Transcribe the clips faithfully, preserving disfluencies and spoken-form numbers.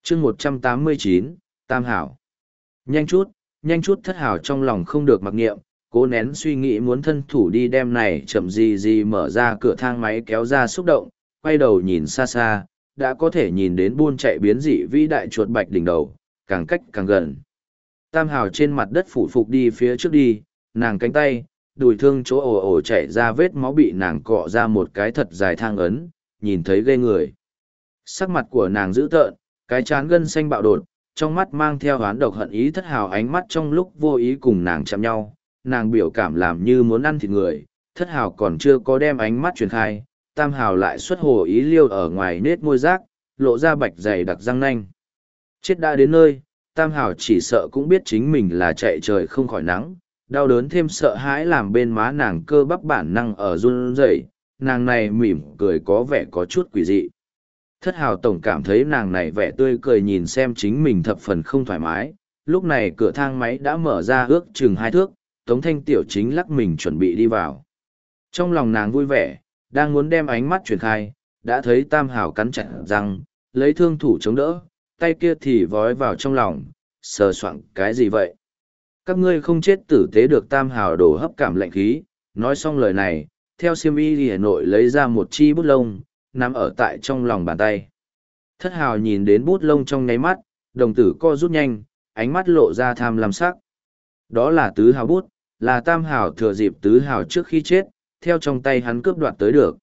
chương một trăm tám mươi chín, Tam Hảo. Nhanh chút, nhanh chút thất hảo trong lòng không được mặc niệm, cố nén suy nghĩ muốn thân thủ đi đem này chậm gì gì mở ra cửa thang máy kéo ra xúc động, quay đầu nhìn xa xa, đã có thể nhìn đến buôn chạy biến dị vĩ đại chuột bạch đỉnh đầu, càng cách càng gần. Tam Hảo trên mặt đất phủ phục đi phía trước đi, nàng cánh tay, đùi thương chỗ ồ ồ chảy ra vết máu bị nàng cọ ra một cái thật dài thang ấn, nhìn thấy ghê người. Sắc mặt của nàng dữ tợn, cái trán gân xanh bạo đột, trong mắt mang theo oán độc hận ý thất hào ánh mắt trong lúc vô ý cùng nàng chạm nhau, nàng biểu cảm làm như muốn ăn thịt người, thất hào còn chưa có đem ánh mắt truyền khai, tam hào lại xuất hồ ý liêu ở ngoài nết môi rác, lộ ra bạch dày đặc răng nanh. Chết đã đến nơi, tam hào chỉ sợ cũng biết chính mình là chạy trời không khỏi nắng, đau đớn thêm sợ hãi làm bên má nàng cơ bắp bản năng ở run rẩy, nàng này mỉm cười có vẻ có chút quỷ dị. Thất hào tổng cảm thấy nàng này vẻ tươi cười nhìn xem chính mình thập phần không thoải mái, lúc này cửa thang máy đã mở ra ước chừng hai thước, Tống Thanh Tiểu chính lắc mình chuẩn bị đi vào. Trong lòng nàng vui vẻ, đang muốn đem ánh mắt truyền khai, đã thấy tam hào cắn chặt răng, lấy thương thủ chống đỡ, tay kia thì vói vào trong lòng, sờ soạng cái gì vậy? Các ngươi không chết tử tế được tam hào đổ hấp cảm lạnh khí, nói xong lời này, theo siêm y Hà Nội lấy ra một chi bút lông, nằm ở tại trong lòng bàn tay. Thất hào nhìn đến bút lông trong nháy mắt, đồng tử co rút nhanh, ánh mắt lộ ra tham lam sắc. Đó là tứ hào bút, là tam hào thừa dịp tứ hào trước khi chết, theo trong tay hắn cướp đoạt tới được.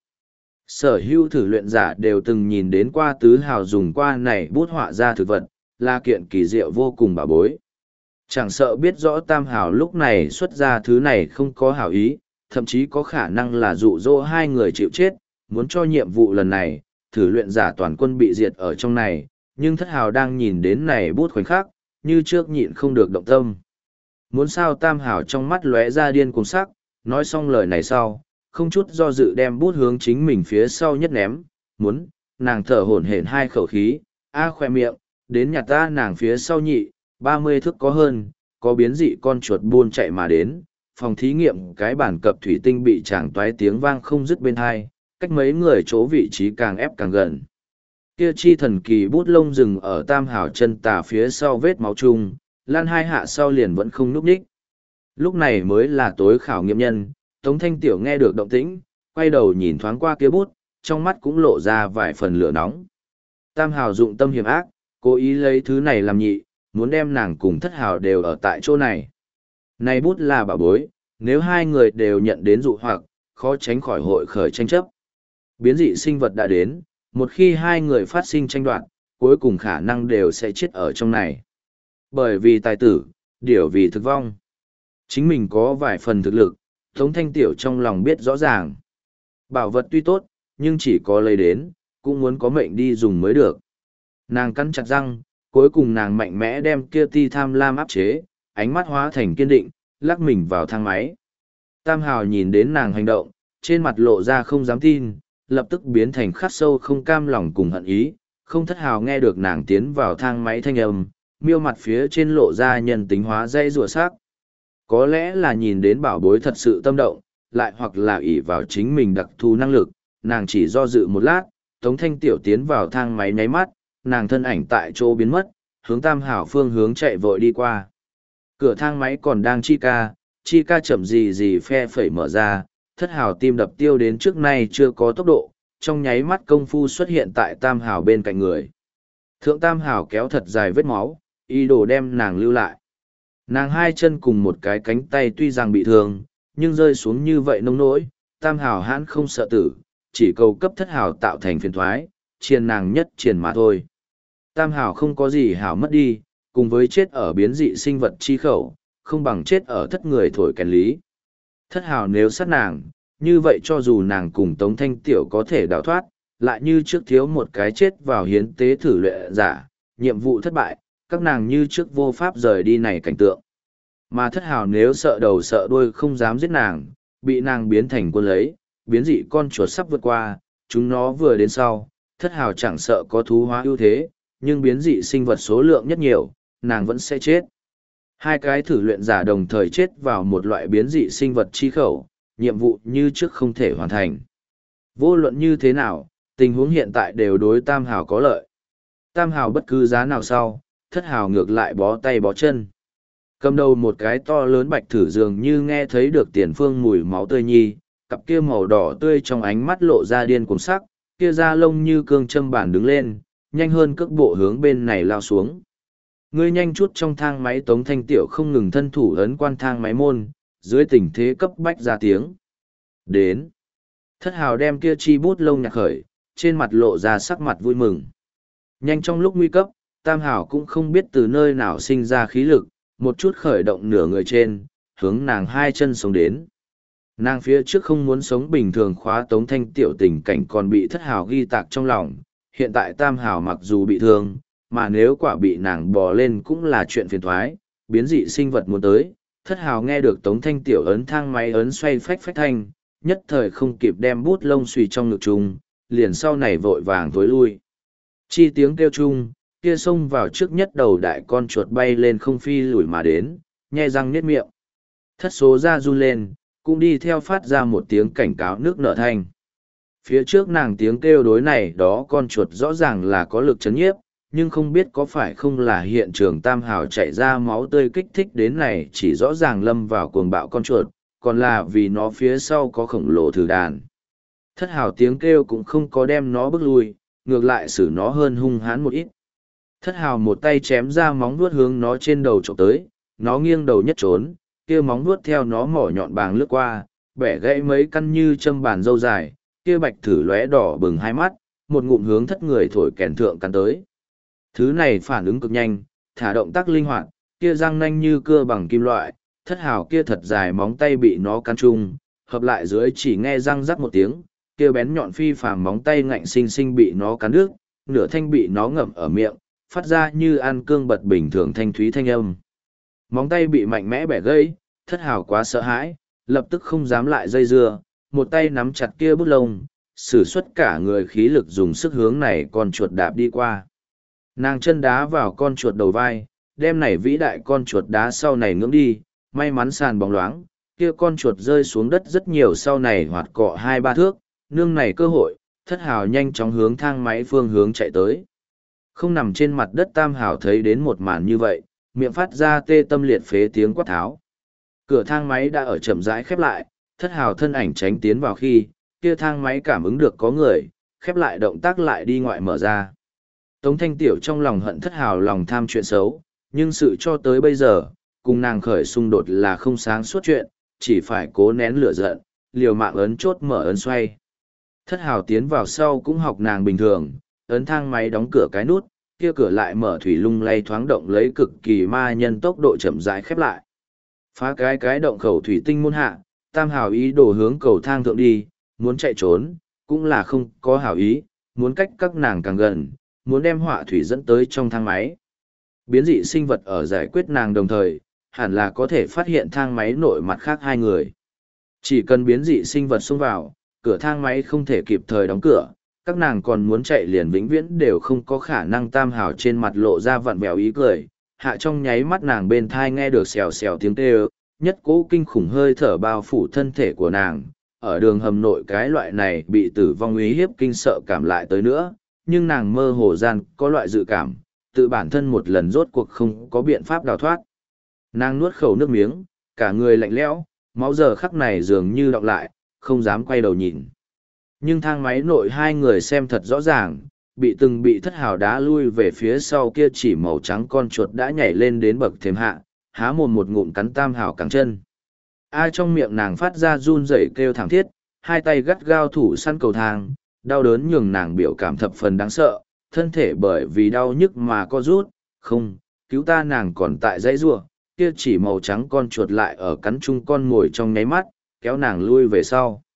Sở hữu thử luyện giả đều từng nhìn đến qua tứ hào dùng qua này bút họa ra thực vật, là kiện kỳ diệu vô cùng bảo bối. Chẳng sợ biết rõ tam hào lúc này xuất ra thứ này không có hảo ý, thậm chí có khả năng là dụ dỗ hai người chịu chết, muốn cho nhiệm vụ lần này, thử luyện giả toàn quân bị diệt ở trong này, nhưng thất hào đang nhìn đến này bút khoảnh khắc, như trước nhịn không được động tâm. Muốn sao tam hào trong mắt lóe ra điên cuồng sắc, nói xong lời này sau, không chút do dự đem bút hướng chính mình phía sau nhất ném, muốn, nàng thở hổn hển hai khẩu khí, a khoe miệng, đến nhặt ta nàng phía sau nhị, ba mươi thước có hơn, có biến dị con chuột buôn chạy mà đến, phòng thí nghiệm cái bản cập thủy tinh bị chàng toái tiếng vang không dứt bên hai, cách mấy người chỗ vị trí càng ép càng gần. Kia chi thần kỳ bút lông rừng ở tam hào chân tà phía sau vết máu chung, lan hai hạ sau liền vẫn không núp đích. Lúc này mới là tối khảo nghiệm nhân, Tống Thanh Tiểu nghe được động tĩnh, quay đầu nhìn thoáng qua kia bút, trong mắt cũng lộ ra vài phần lửa nóng. Tam hào dụng tâm hiểm ác, cố ý lấy thứ này làm nhị, muốn đem nàng cùng thất hào đều ở tại chỗ này. Này bút là bảo bối, nếu hai người đều nhận đến dụ hoặc, khó tránh khỏi hội khởi tranh chấp. Biến dị sinh vật đã đến, một khi hai người phát sinh tranh đoạt, cuối cùng khả năng đều sẽ chết ở trong này. Bởi vì tài tử, điểu vì thực vong. Chính mình có vài phần thực lực, Tống Thanh Tiểu trong lòng biết rõ ràng. Bảo vật tuy tốt, nhưng chỉ có lấy đến, cũng muốn có mệnh đi dùng mới được. Nàng cắn chặt răng, cuối cùng nàng mạnh mẽ đem kia ti tham lam áp chế, ánh mắt hóa thành kiên định, lắc mình vào thang máy. Tam hào nhìn đến nàng hành động, trên mặt lộ ra không dám tin, lập tức biến thành khắc sâu không cam lòng cùng hận ý, không thất hào nghe được nàng tiến vào thang máy thanh âm, miêu mặt phía trên lộ ra nhân tính hóa dây rùa sắc. Có lẽ là nhìn đến bảo bối thật sự tâm động, lại hoặc là ỷ vào chính mình đặc thù năng lực, nàng chỉ do dự một lát, Tống Thanh Tiểu tiến vào thang máy nháy mắt, nàng thân ảnh tại chỗ biến mất, hướng tam hảo phương hướng chạy vội đi qua. Cửa thang máy còn đang chi ca, chi ca chậm gì gì phe phẩy mở ra, thất hào tim đập tiêu đến trước nay chưa có tốc độ, trong nháy mắt công phu xuất hiện tại tam hào bên cạnh người. Thượng tam hào kéo thật dài vết máu, ý đồ đem nàng lưu lại. Nàng hai chân cùng một cái cánh tay tuy rằng bị thương, nhưng rơi xuống như vậy nông nỗi, tam hào hãn không sợ tử, chỉ cầu cấp thất hào tạo thành phiền thoái, chiền nàng nhất chiền mà thôi. Tam hào không có gì hảo mất đi, cùng với chết ở biến dị sinh vật chi khẩu, không bằng chết ở thất người thổi kèn lý. Thất hào nếu sát nàng, như vậy cho dù nàng cùng Tống Thanh Tiểu có thể đào thoát, lại như trước thiếu một cái chết vào hiến tế thử luyện giả, nhiệm vụ thất bại, các nàng như trước vô pháp rời đi này cảnh tượng. Mà thất hào nếu sợ đầu sợ đuôi không dám giết nàng, bị nàng biến thành quân lấy, biến dị con chuột sắp vượt qua, chúng nó vừa đến sau, thất hào chẳng sợ có thú hóa ưu thế, nhưng biến dị sinh vật số lượng nhất nhiều, nàng vẫn sẽ chết. Hai cái thử luyện giả đồng thời chết vào một loại biến dị sinh vật chi khẩu, nhiệm vụ như trước không thể hoàn thành. Vô luận như thế nào, tình huống hiện tại đều đối tam hào có lợi. Tam hào bất cứ giá nào sau, thất hào ngược lại bó tay bó chân. Cầm đầu một cái to lớn bạch thử dường như nghe thấy được tiền phương mùi máu tươi nhi, cặp kia màu đỏ tươi trong ánh mắt lộ ra điên cuồng sắc, kia da lông như cương châm bản đứng lên, nhanh hơn cước bộ hướng bên này lao xuống. Ngươi nhanh chút trong thang máy Tống Thanh Tiểu không ngừng thân thủ ấn quan thang máy môn, dưới tình thế cấp bách ra tiếng. Đến. Thất hào đem kia chi bút lông nhạc khởi, trên mặt lộ ra sắc mặt vui mừng. Nhanh trong lúc nguy cấp, Tam hào cũng không biết từ nơi nào sinh ra khí lực, một chút khởi động nửa người trên, hướng nàng hai chân sống đến. Nàng phía trước không muốn sống bình thường khóa Tống Thanh Tiểu tình cảnh còn bị thất hào ghi tạc trong lòng, hiện tại Tam hào mặc dù bị thương, mà nếu quả bị nàng bò lên cũng là chuyện phiền thoái, biến dị sinh vật muốn tới, thất hào nghe được Tống Thanh Tiểu ấn thang máy ấn xoay phách phách thanh, nhất thời không kịp đem bút lông xùy trong ngực trùng, liền sau này vội vàng tối lui. Chi tiếng kêu chung, kia xông vào trước nhất đầu đại con chuột bay lên không phi lùi mà đến, nhe răng niết miệng. Thất số ra run lên, cũng đi theo phát ra một tiếng cảnh cáo nước nở thanh. Phía trước nàng tiếng kêu đối này đó con chuột rõ ràng là có lực chấn nhiếp, nhưng không biết có phải không là hiện trường Tam hào chạy ra máu tươi kích thích đến này chỉ rõ ràng lâm vào cuồng bạo con chuột, còn là vì nó phía sau có khổng lồ thử đàn. Thất hào tiếng kêu cũng không có đem nó bước lui, ngược lại xử nó hơn hung hãn một ít. Thất hào một tay chém ra móng vuốt hướng nó trên đầu trộm tới, nó nghiêng đầu nhất trốn, kia móng vuốt theo nó mỏ nhọn bàng lướt qua, bẻ gãy mấy căn như châm bàn dâu dài, kia bạch thử lóe đỏ bừng hai mắt, một ngụm hướng thất người thổi kèn thượng cắn tới. Thứ này phản ứng cực nhanh, thả động tác linh hoạt, kia răng nanh như cưa bằng kim loại, thất hào kia thật dài móng tay bị nó cắn chung, hợp lại dưới chỉ nghe răng rắc một tiếng, kia bén nhọn phi phàm móng tay ngạnh sinh sinh bị nó cắn đứt, nửa thanh bị nó ngậm ở miệng, phát ra như ăn cương bật bình thường thanh thúy thanh âm. Móng tay bị mạnh mẽ bẻ gãy, thất hào quá sợ hãi, lập tức không dám lại dây dưa, một tay nắm chặt kia bút lông, sử xuất cả người khí lực dùng sức hướng này con chuột đạp đi qua. Nàng chân đá vào con chuột đầu vai, đem này vĩ đại con chuột đá sau này ngưỡng đi, may mắn sàn bóng loáng, kia con chuột rơi xuống đất rất nhiều sau này hoạt cọ hai ba thước, nương này cơ hội, thất hào nhanh chóng hướng thang máy phương hướng chạy tới. Không nằm trên mặt đất Tam hào thấy đến một màn như vậy, miệng phát ra tê tâm liệt phế tiếng quát tháo. Cửa thang máy đã ở chậm rãi khép lại, thất hào thân ảnh tránh tiến vào khi, kia thang máy cảm ứng được có người, khép lại động tác lại đi ngoại mở ra. Tống Thanh Tiểu trong lòng hận thất hào lòng tham chuyện xấu, nhưng sự cho tới bây giờ, cùng nàng khởi xung đột là không sáng suốt chuyện, chỉ phải cố nén lửa giận, liều mạng ấn chốt mở ấn xoay. Thất hào tiến vào sau cũng học nàng bình thường, ấn thang máy đóng cửa cái nút, kia cửa lại mở thủy lung lay thoáng động lấy cực kỳ ma nhân tốc độ chậm rãi khép lại. Phá cái cái động khẩu thủy tinh môn hạ, Tam hào ý đồ hướng cầu thang thượng đi, muốn chạy trốn, cũng là không có hảo ý, muốn cách các nàng càng gần, muốn đem họa thủy dẫn tới trong thang máy. Biến dị sinh vật ở giải quyết nàng đồng thời, hẳn là có thể phát hiện thang máy nội mặt khác hai người. Chỉ cần biến dị sinh vật xông vào, cửa thang máy không thể kịp thời đóng cửa, các nàng còn muốn chạy liền vĩnh viễn đều không có khả năng. Tam hào trên mặt lộ ra vặn vẹo ý cười, hạ trong nháy mắt nàng bên thai nghe được xèo xèo tiếng kêu, nhất cố kinh khủng hơi thở bao phủ thân thể của nàng. Ở đường hầm nội cái loại này bị tử vong uy hiếp kinh sợ cảm lại tới nữa, nhưng nàng mơ hồ gian có loại dự cảm, tự bản thân một lần rốt cuộc không có biện pháp đào thoát. Nàng nuốt khẩu nước miếng, cả người lạnh lẽo, máu giờ khắc này dường như đọng lại, không dám quay đầu nhìn. Nhưng thang máy nội hai người xem thật rõ ràng, bị từng bị thất hào đá lui về phía sau kia chỉ màu trắng con chuột đã nhảy lên đến bậc thềm hạ, há mồm một ngụm cắn Tam hào cẳng chân. Ai trong miệng nàng phát ra run rẩy kêu thảm thiết, hai tay gắt gao thủ săn cầu thang, đau đớn nhường nàng biểu cảm thập phần đáng sợ, thân thể bởi vì đau nhức mà co rút, không, cứu ta. Nàng còn tại dãy rủa, kia chỉ màu trắng con chuột lại ở cắn chung con ngồi trong nháy mắt, kéo nàng lui về sau.